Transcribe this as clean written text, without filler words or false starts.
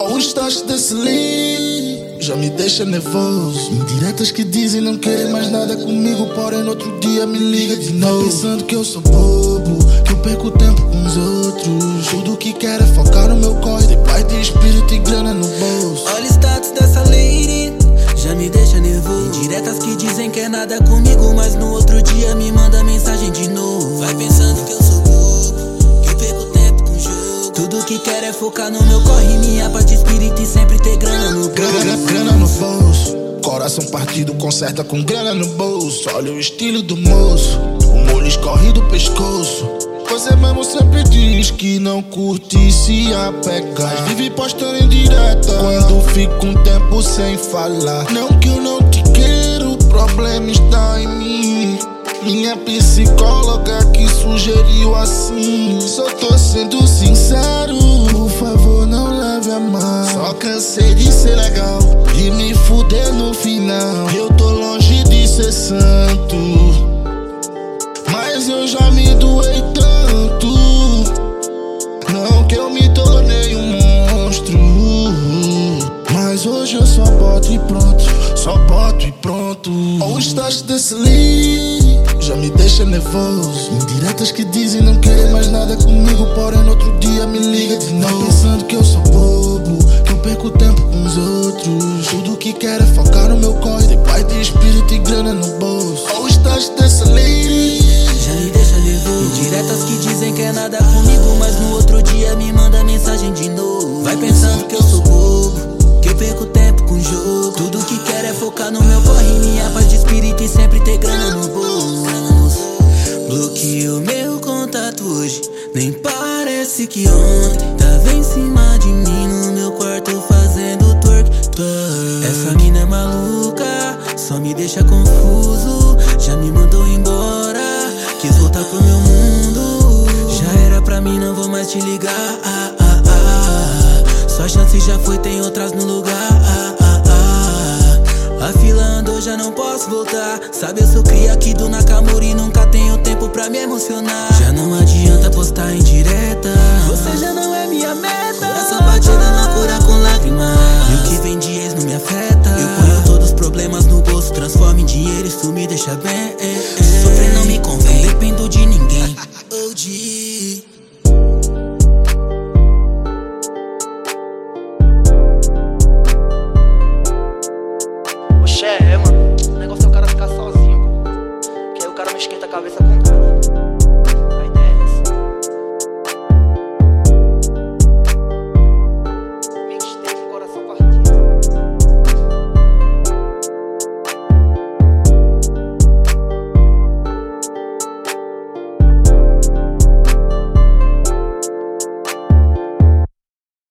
Os taxas desse lean já me deixa nervoso. Indiretas que dizem não querem mais nada comigo, porém no outro dia me liga de novo. Pensando que eu sou bobo, que eu perco tempo com os outros. Tudo que quero é focar no meu corre, ter paz de espírito e grana no bolso. Olha o status dessa lady, já me deixa nervoso. Indiretas que dizem que é nada comigo, mas no outro dia me manda mensagem de novo. Vai pensando que eu sou bobo, que perco tempo com o jogo. Tudo que quero é focar no meu corre, minha paz de espírito e sempre ter grana no bolso. Grana no bolso, coração partido conserta com grana no bolso. Olha o estilo do moço, o molho escorre do pescoço. Você mesmo sempre diz que não curte se apegar, mas vive postando em direta quando fico um tempo sem falar. Não que eu não te quero, o problema está em mim. Minha psicóloga que sugeriu assim. Só tô sendo sincero, por favor não leve a mal. Só cansei de ser legal e me fuder no final. Eu tô longe de ser santo, mas eu já me doei tanto. Não que eu me tornei um monstro, mas hoje eu só boto e pronto, só boto e pronto. Os taxas desse lean já me deixa nervoso. Indiretas que dizem não querem mais nada comigo, porém no outro dia me liga de novo. Pensando que eu sou bobo, que eu perco tempo com os outros. Tudo que quero é focar no meu corre, ter paz de espírito e grana no bolso. Os taxas dessa lady já me deixa nervoso. Indiretas que dizem que é nada comigo, mas no outro dia me manda mensagem de novo. Vai pensando que eu sou bobo, que eu perco tempo com o jogo. Tudo que quero é focar no meu corre, minha paz de espírito e sempre ter grana no bolso. Bloqueio meu contato hoje, nem parece que ontem tava em cima de mim no meu quarto fazendo twerk. Essa mina é maluca, só me deixa confuso. Já me mandou embora, quis voltar pro meu mundo. Já era pra mim, não vou mais te ligar. Sua chance já foi, tem outras no lugar. A fila andou, já não posso voltar. Sabe, eu sou cria aqui do Nakamura e nunca tenho tempo pra me emocionar. Já não adianta postar em direta, você já não é minha meta. Essa batida não cura com lágrimas, e o que vem de ex não me afeta. Eu ponho todos os problemas no bolso, transformo em dinheiro, isso me deixa bem. Sofrer não me convém, não dependo de ninguém. OG. Oxê, mano, o negócio é o cara ficar sozinho, que aí o cara não esquenta a cabeça com nada.